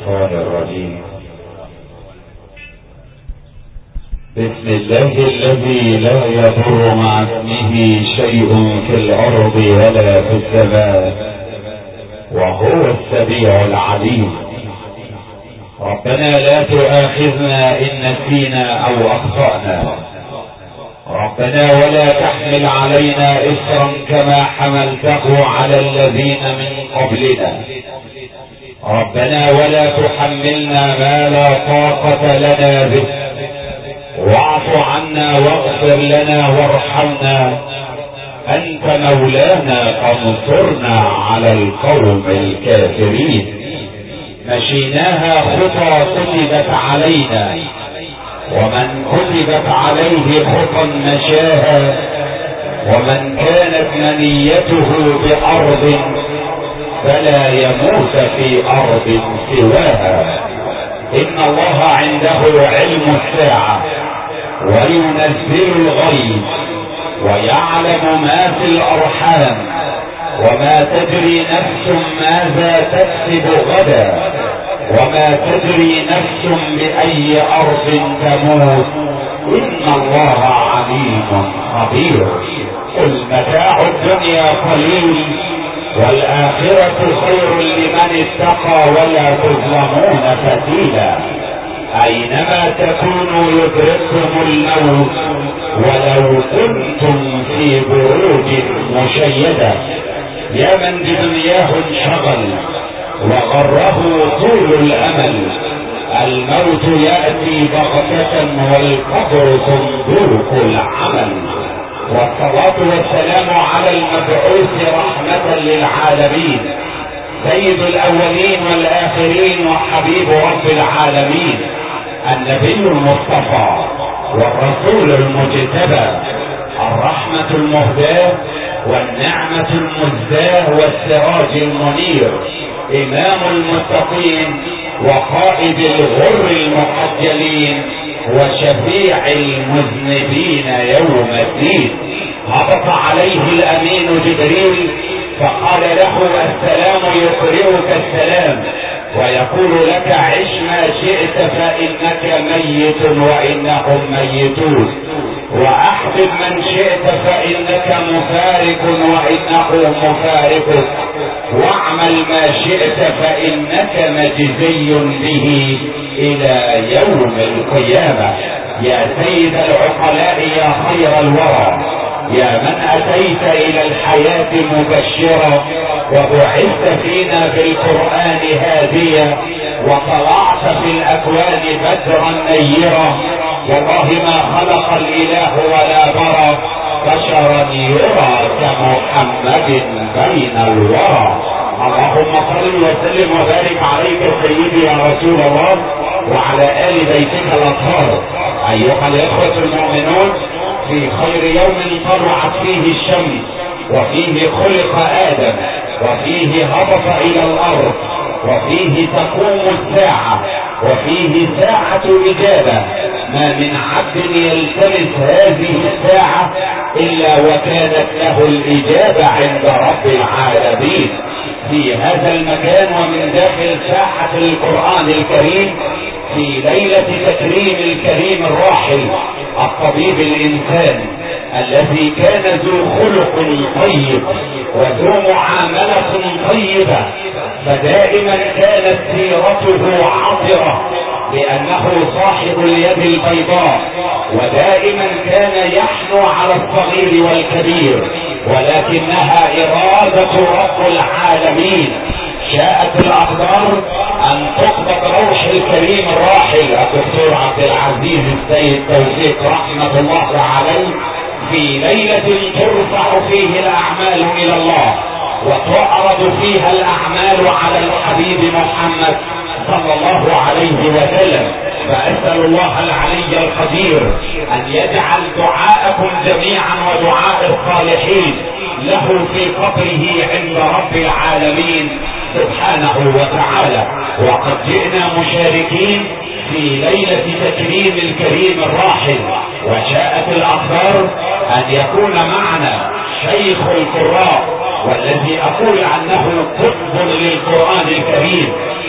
الشيطان الرجيم. بسم الله الذي لا يضر مع اسمه شيء في الارض ولا في السماء وهو السميع العليم. ربنا لا تؤاخذنا ان نسينا او اخطأنا. ربنا ولا تحمل علينا إصرا كما حملته على الذين من قبلنا. ربنا ولا تحملنا ما لا طاقة لنا به. واعف عنا واغفر لنا وارحمنا، أنت مولانا فانصرنا على القوم الكافرين. مشيناها خطى كتبت علينا، ومن كتبت عليه خطى مشاها، ومن كانت منيته بأرض فلا يموت في أرض سواها. إن الله عنده علم الساعة وينزل الغيث ويعلم ما في الأرحام، وما تدري نفس ماذا تكسب غدا، وما تدري نفس بأي أرض تموت. إن الله عليم خبير. قل متاع الدنيا قليل والآخرة خير لمن اتقى ولا تظلمون فتيلا. أينما تكونوا يدرككم الموت ولو كنتم في بروج مشيدة. يا من بدنياه انشغل وغره طول الامل، الموت يأتي بغتة والقبر صندوق العمل. والصلاة والسلام على المبعوث رحمة للعالمين، سيد الاولين والاخرين وحبيب رب العالمين، النبي المصطفى والرسول المجتبى، الرحمة المهداة والنعمة المزداة والسراج المنير، امام المتقين وقائد الغر المحجلين وشفيع المذنبين يوم الدين. هبط عليه الامين جبريل فقال له السلام يقرئك السلام ويقول لك عش ما شئت فانك ميت وانهم ميتون، واحبب من شئت فانك مفارق وانه مفارقك، واعمل ما شئت فانك مجزي به الى يوم القيامة. يا سيد العقلاء يا خير الورى، يا من اتيت الى الحياة مبشرا وبعثت فينا بالقرآن هاديا وطلعت في الاكوان بدرا نيرا. والله ما خلق الاله ولا برى بشرا يرى كمحمد بين الورى. اللهم صل وسلم وبارك عليك سيدي يا رسول الله وعلى آل بيتك الاطهار. ايها الاخوة المؤمنون، في خير يوم طلعت فيه الشمس وفيه خلق آدم وفيه هبط إلى الأرض وفيه تقوم الساعة وفيه ساعة إجابة. ما من عبد يلتمس هذه الساعة إلا وكانت له الإجابة عند رب العالمين. في هذا المكان ومن داخل ساحة القرآن الكريم، في ليلة تكريم الكريم الراحل الطبيب الإنسان الذي كان ذو خلق طيب وذو معاملة طيبة، فدائما كانت سيرته عطرة لأنه صاحب اليد البيضاء، ودائما كان يحنو على الصغير والكبير، ولكنها إرادة رب العالمين. شاءت الأقدار أن تقبض روح الكريم الراحل الدكتور عبد العزيز السيد توفيق رحمة الله عليه في ليلة ترفع فيه الأعمال إلى الله وتعرض فيها الأعمال على الحبيب محمد صلى الله عليه وسلم. فأسأل الله العلي القدير أن يجعل دعاءكم جميعا ودعاء الصالحين له في قبره عند رب العالمين سبحانه وتعالى. وقد جئنا مشاركين في ليلة تكريم الكريم الراحل، وشاءت الأقدار أن يكون معنا شيخ القراء والذي أقول عنه قطب للقرآن الكريم،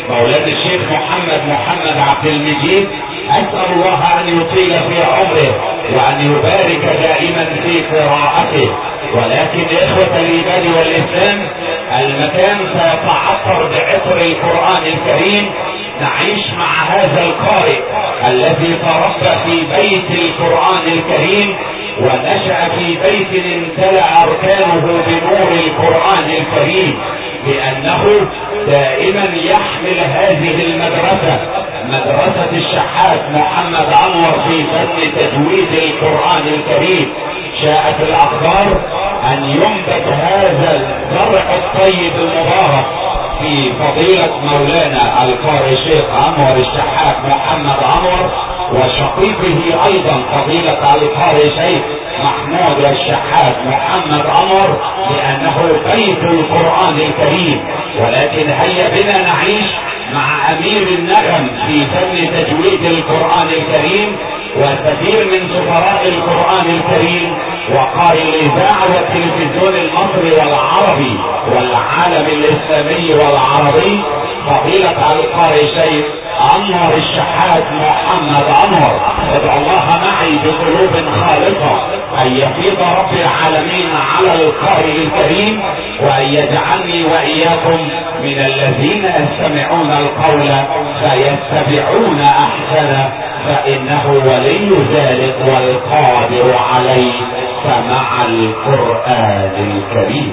مولانا الشيخ محمد عبد المجيد، اسأل الله ان يطيل في عمره وان يبارك دائما في قراءته. ولكن اخوة الايمان والاسلام، المكان سيتعطر بعطر القرآن الكريم. نعيش مع هذا القارئ الذي تربى في بيت القرآن الكريم ونشأ في بيت امتلأ اركانه بنور القرآن الكريم، لانه دائما يحمل هذه المدرسة، مدرسة الشحات محمد انور في فن تجويد القرآن الكريم. شاءت الاقدار ان ينبت هذا الزرع الطيب المبارك في فضيلة مولانا القارئ الشيخ انور الشحات محمد انور، وشقيقه ايضا فضيلة القارئ الشيخ محمود الشحات محمد انور، لانه بيت القرآن الكريم. ولكن هيا بنا نعيش مع امير النغم في فن تجويد القرآن الكريم، وكثير من سفراء القرآن الكريم وقارئ الاذاعة والتلفزيون المصري والعربي والعالم الاسلامي والعربي، فضيلة القارئ الشيخ انور الشحات محمد انور. ادعو الله معي بقلوب خالصة ان يفيض رب العالمين على القارئ الكريم، وان يجعلني واياكم من الذين يستمعون القول فيتبعون احسنه، فانه ولي ذلك والقادر عليه. فمع القرآن الكريم.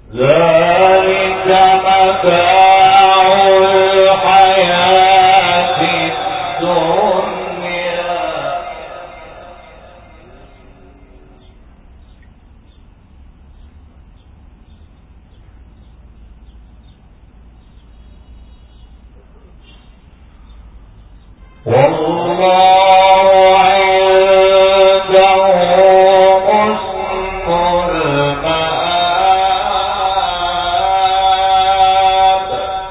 ذلك متاع الحياة الدنيا والله عنده حسن المآب.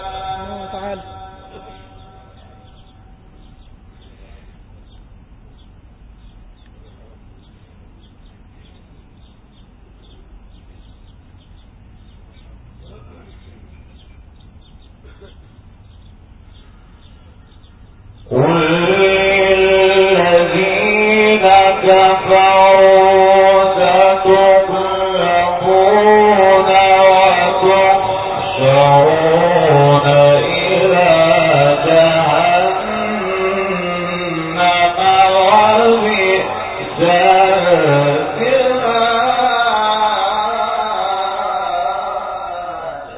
قل للذين كفروا ستغلبون وتحشرون إلى جهنم وبئس المهاد.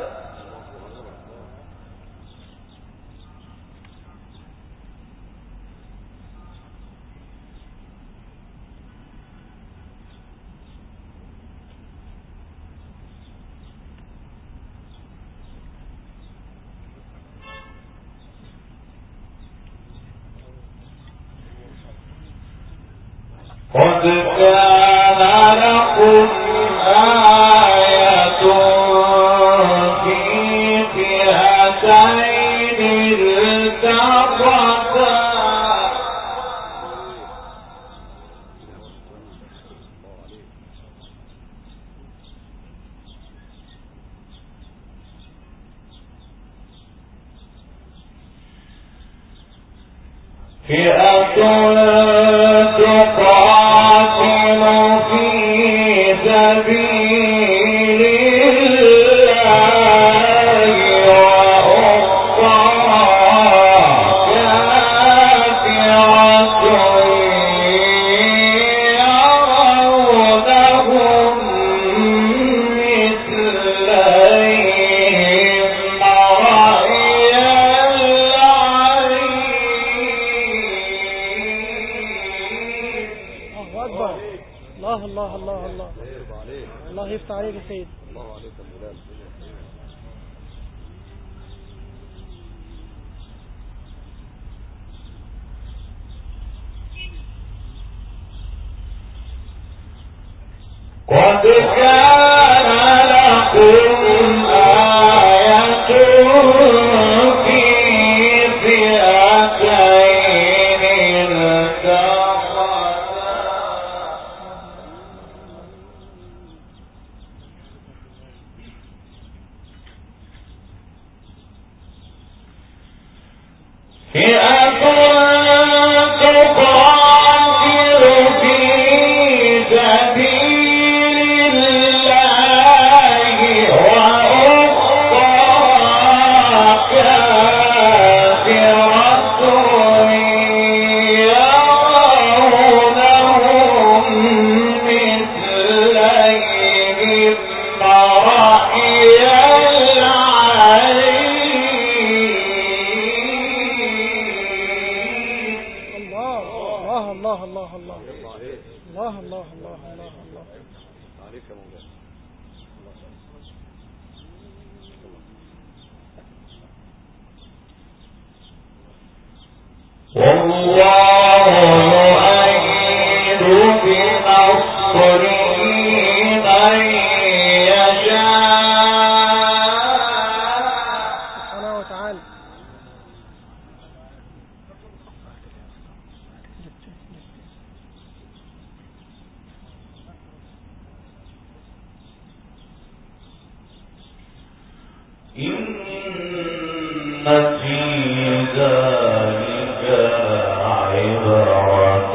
قد كان لكم آية في فئتين التقتا فئة تقاتل في سبيل الله وأخرى كافرة يرونهم مثليهم رأي العين. الله الله الله الله الله يفتح عليك يا سيد. الله عليك يا مولانا. قد كان لكم آية في فئتين التقتا فئة تقاتل في سبيل الله وأخرى كافرة يرونهم مثليهم رأي العين. الله الله الله الله الله الله الله الله الله عليك يا مولانا. والله يؤيد بنصره من يشاء. سبحانه وتعالى. إن في ذلك عبرة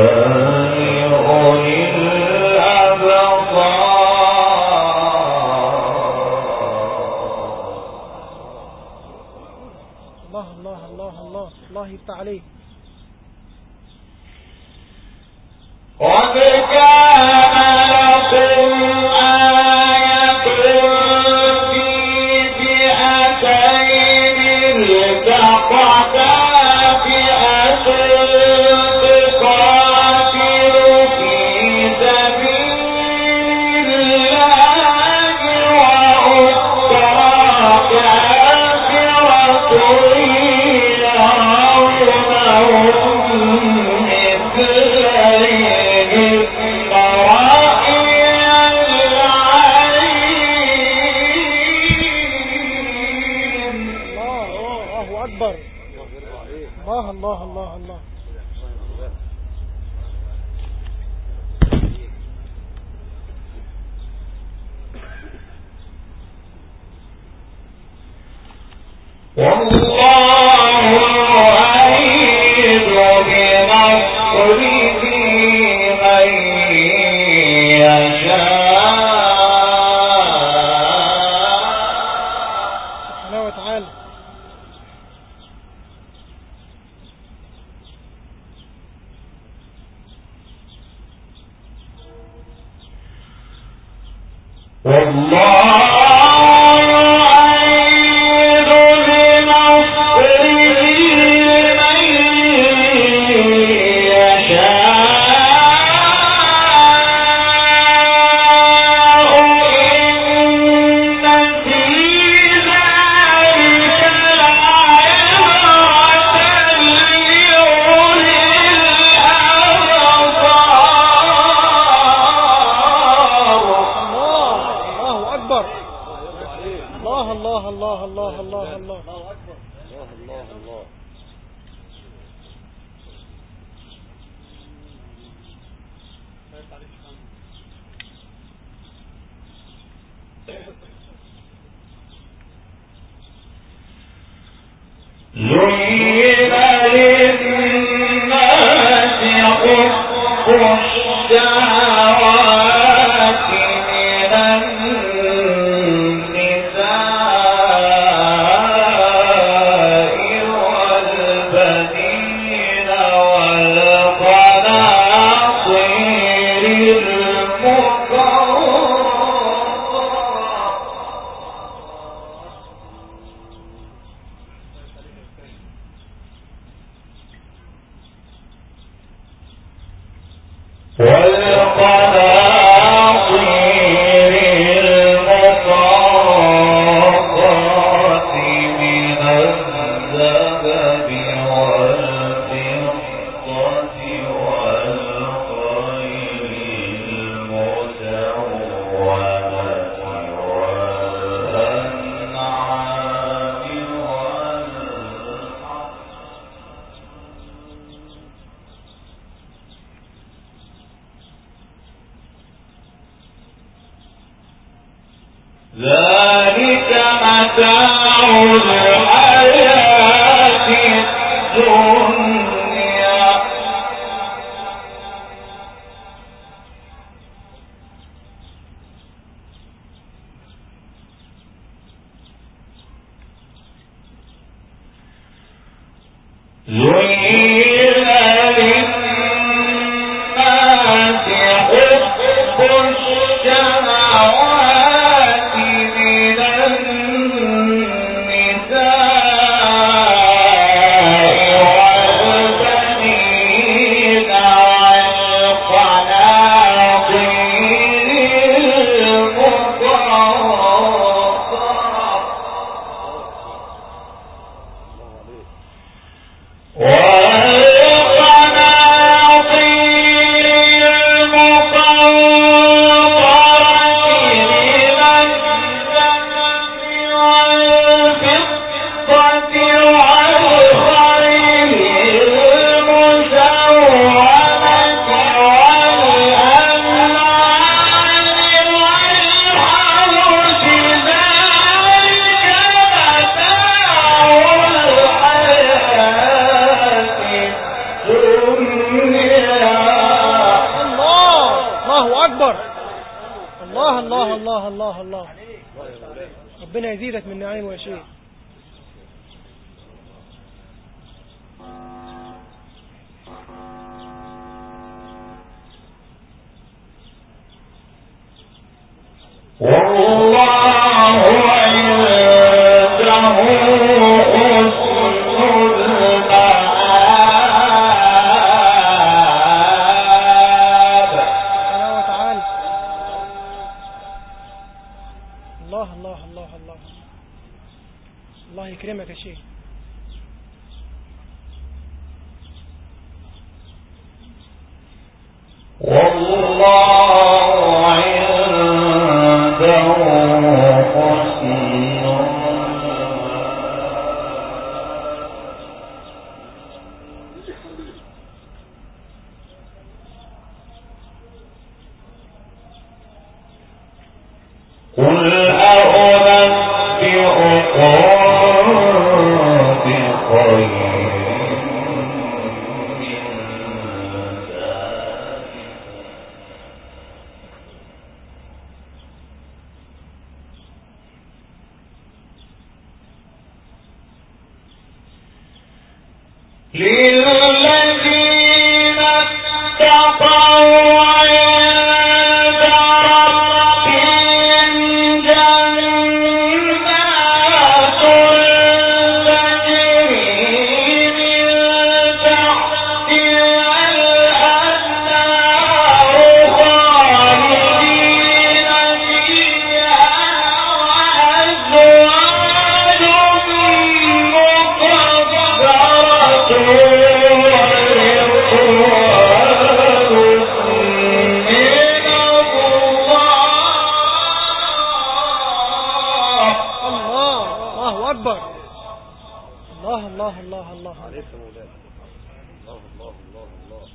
لأولي الأبصار. الله الله الله الله الله يفتح عليك. قد كان لكم آية الله الله الله الله. والله يؤيد بنصره من يشاء. سبحانه وتعالى. ذلك متاع الحياة الدنيا. زين للناس حب الشهوات من النساء والبنين والقناطير ربنا يزيدك من نعيم وشيء. الله يكرمك يا شيخ. والله عنده حسن للذين اتقوا عند ربهم جنات تجري من تحتها الأنهار خالدين فيها وأزواج الله الله الله عليك يا مولانا. الله الله الله الله.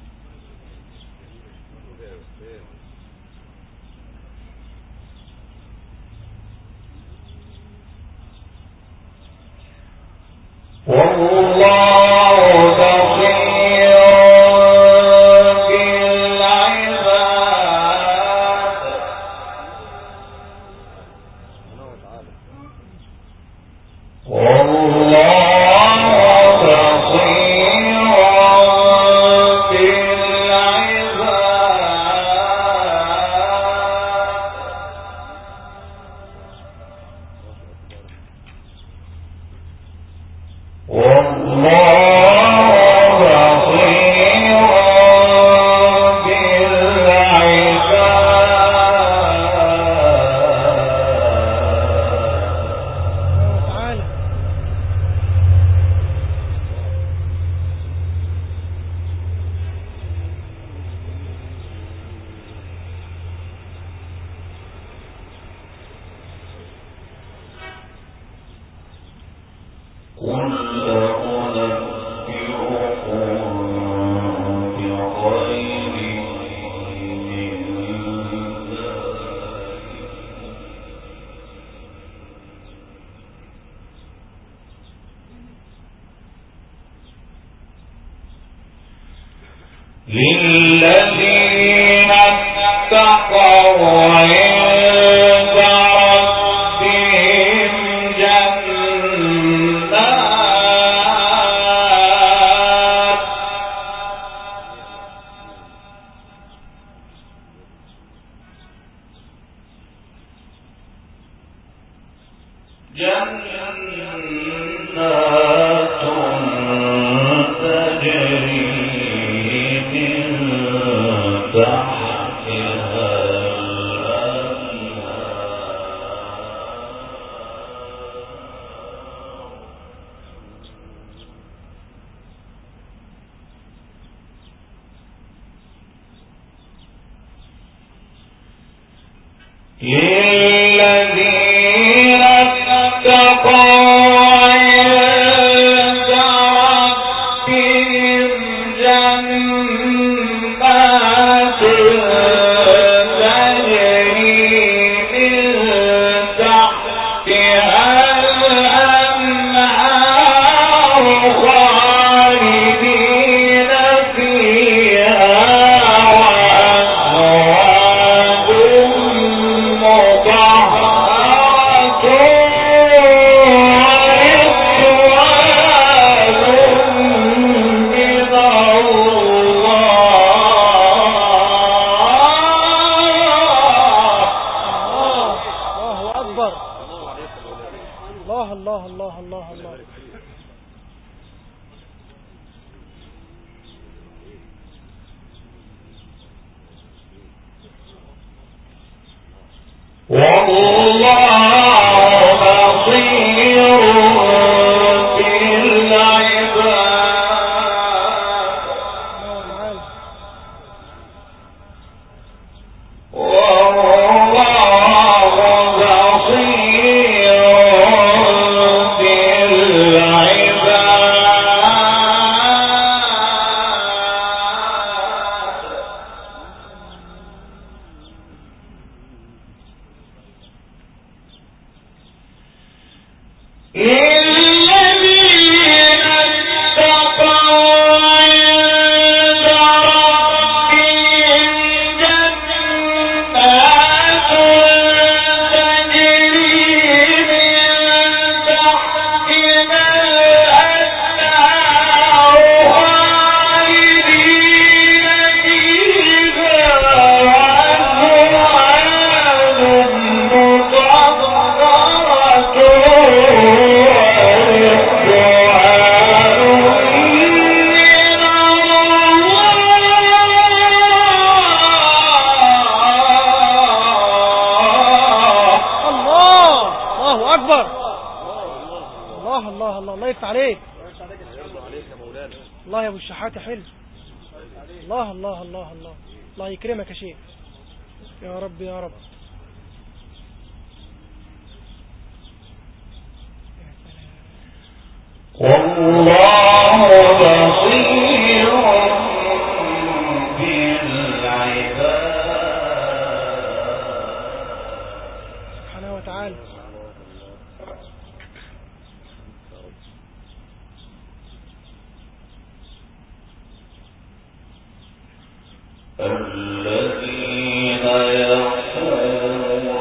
والله بصير بالعباد. للذين اتقوا عند ربهم جنات تجري من تحتها للذين اتقوا عند ربهم جنات تجري من تحتها الأنهار خالدين فيها الله الله الله الله. والله بصير بالعباد. والله بصير بالعباد. الله أكبر. الله الله الله الله يفتح عليك. الله يا أبو الشحات حلو. الله الله الله الله الله يكرمك يا شيخ. يا رب يا رب. والله بصير بالعباد سبحانه وتعالى. الذين يقولون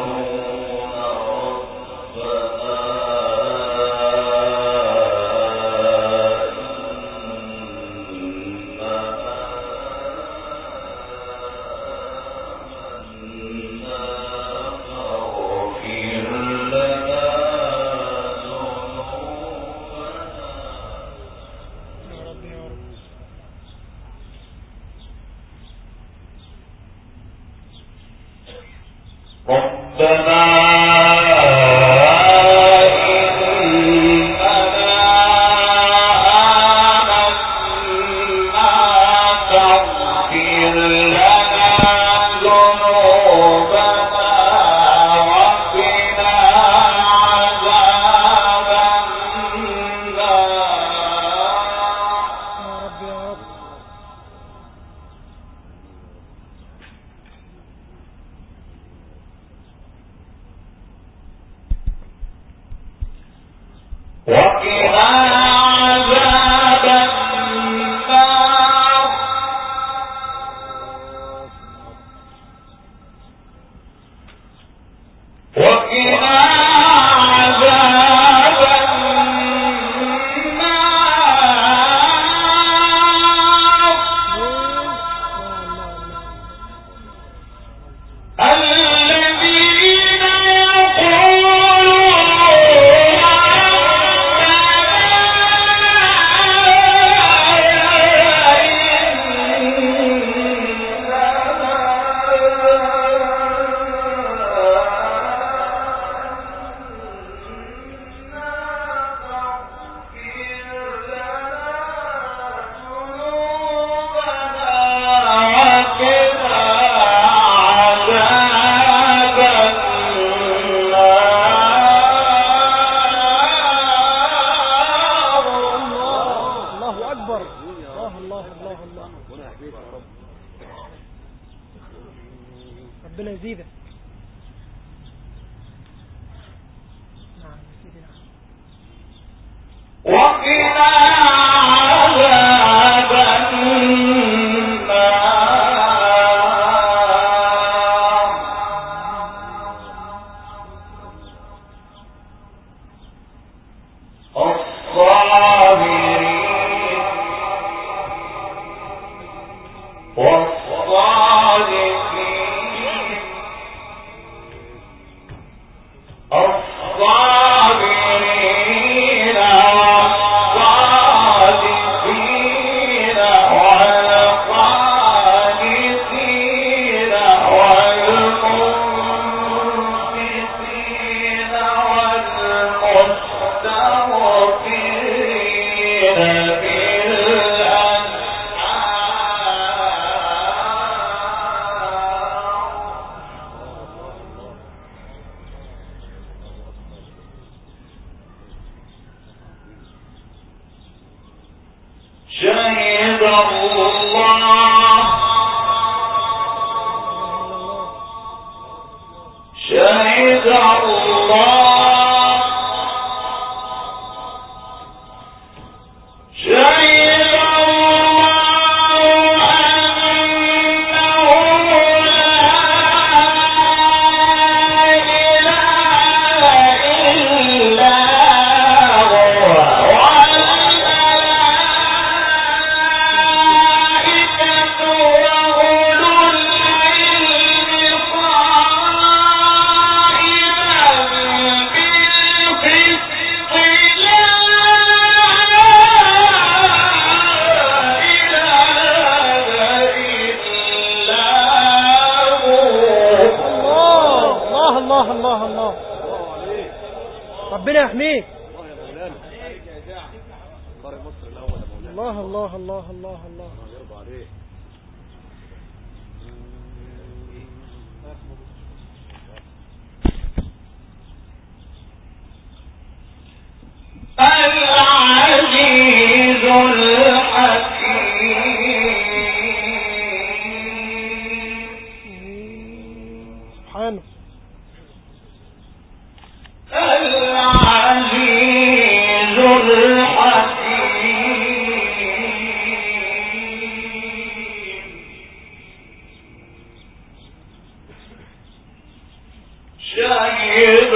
ربنا يزيدك. نعم سيدنا. وقنا عذاب ربنا يحميك. الله يا مولانا. قارئ مصر الأول يا مولانا. الله الله الله الله الله. يرضى عليه. العزيز الحكيم سبحانه. العزيز الحكيم شهد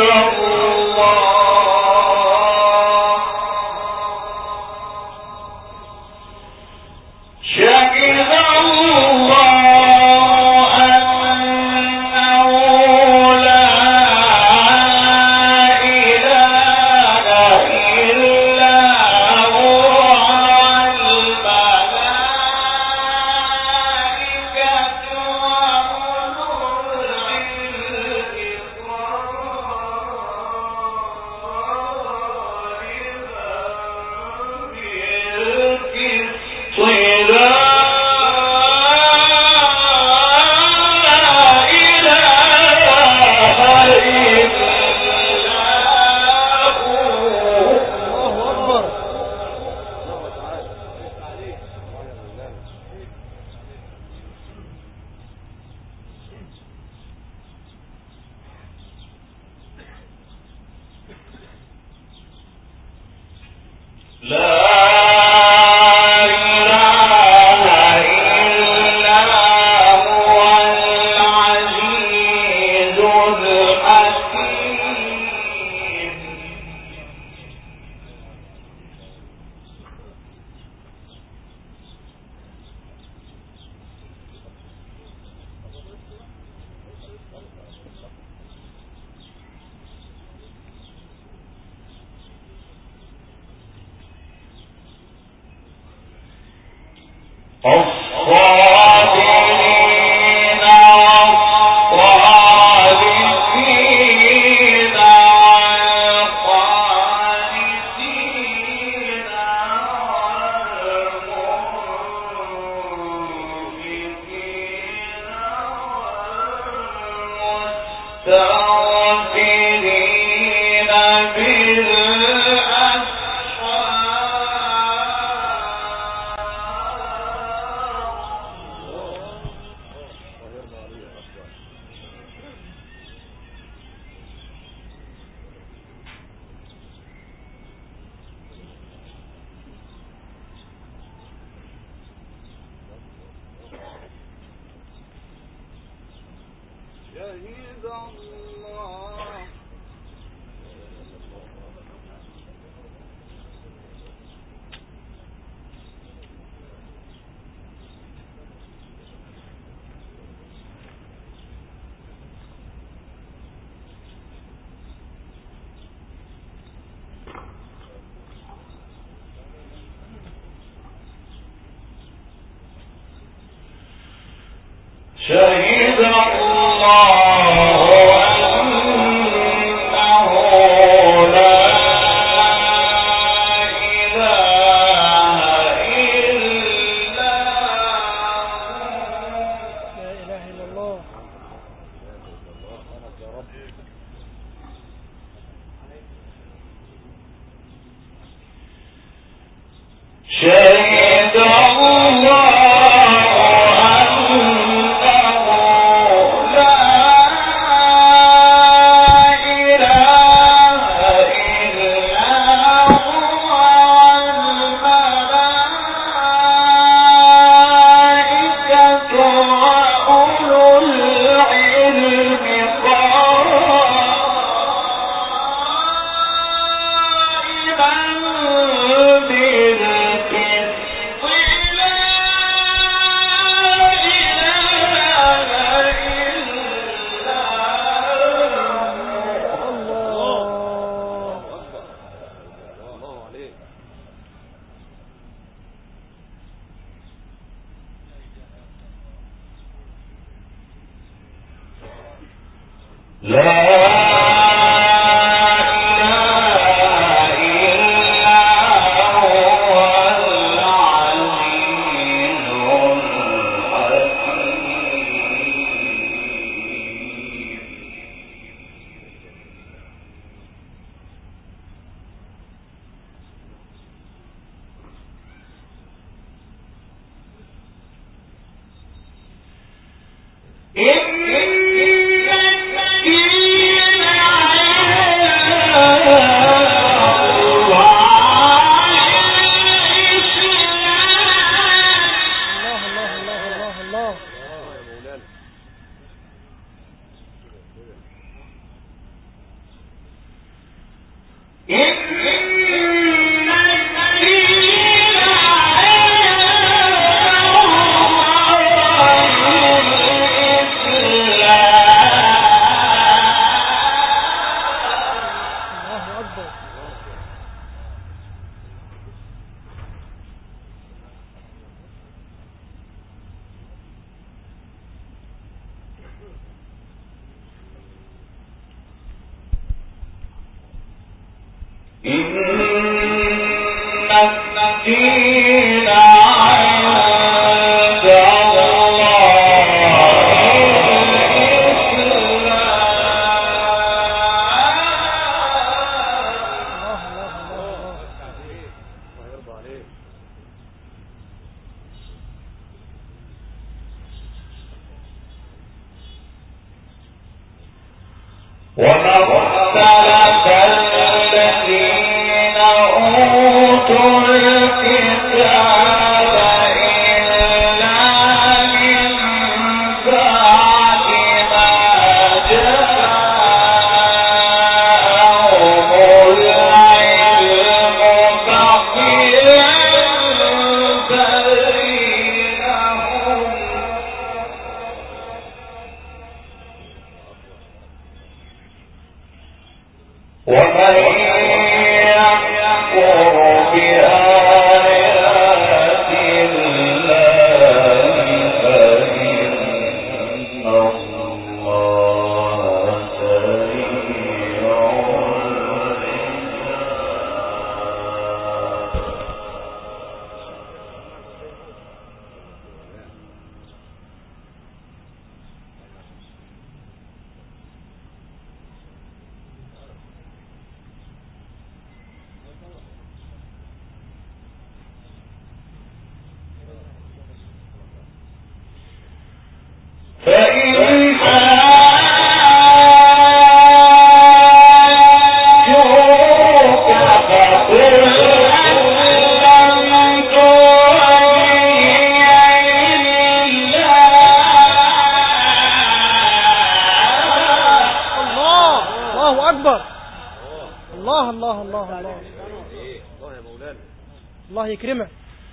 الله يكرمك.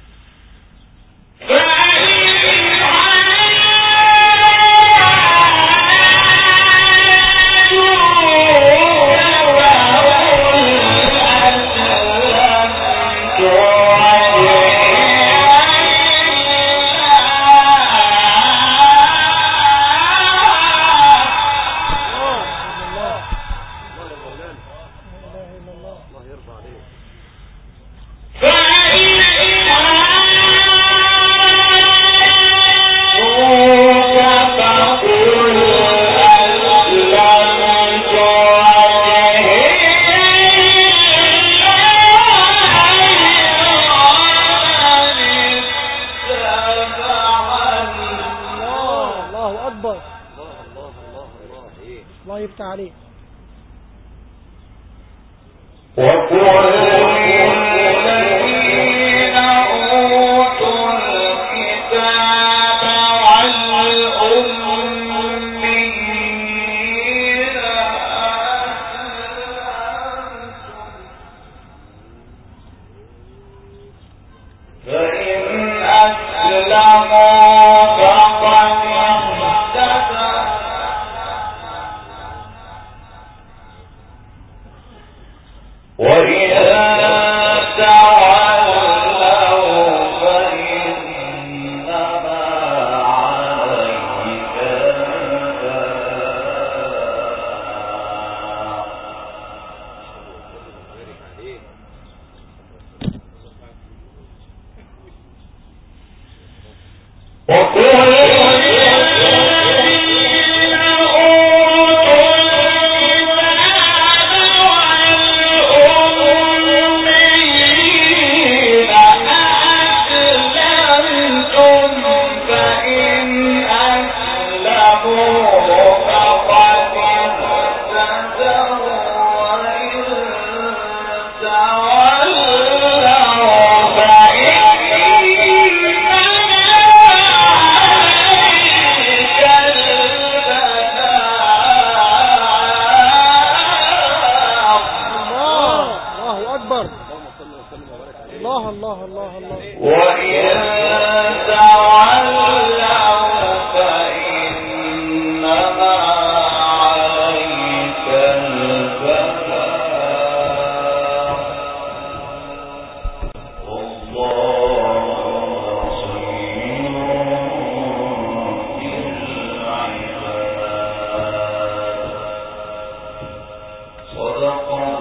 الله يفتح عليه. فإن أسلموا صدق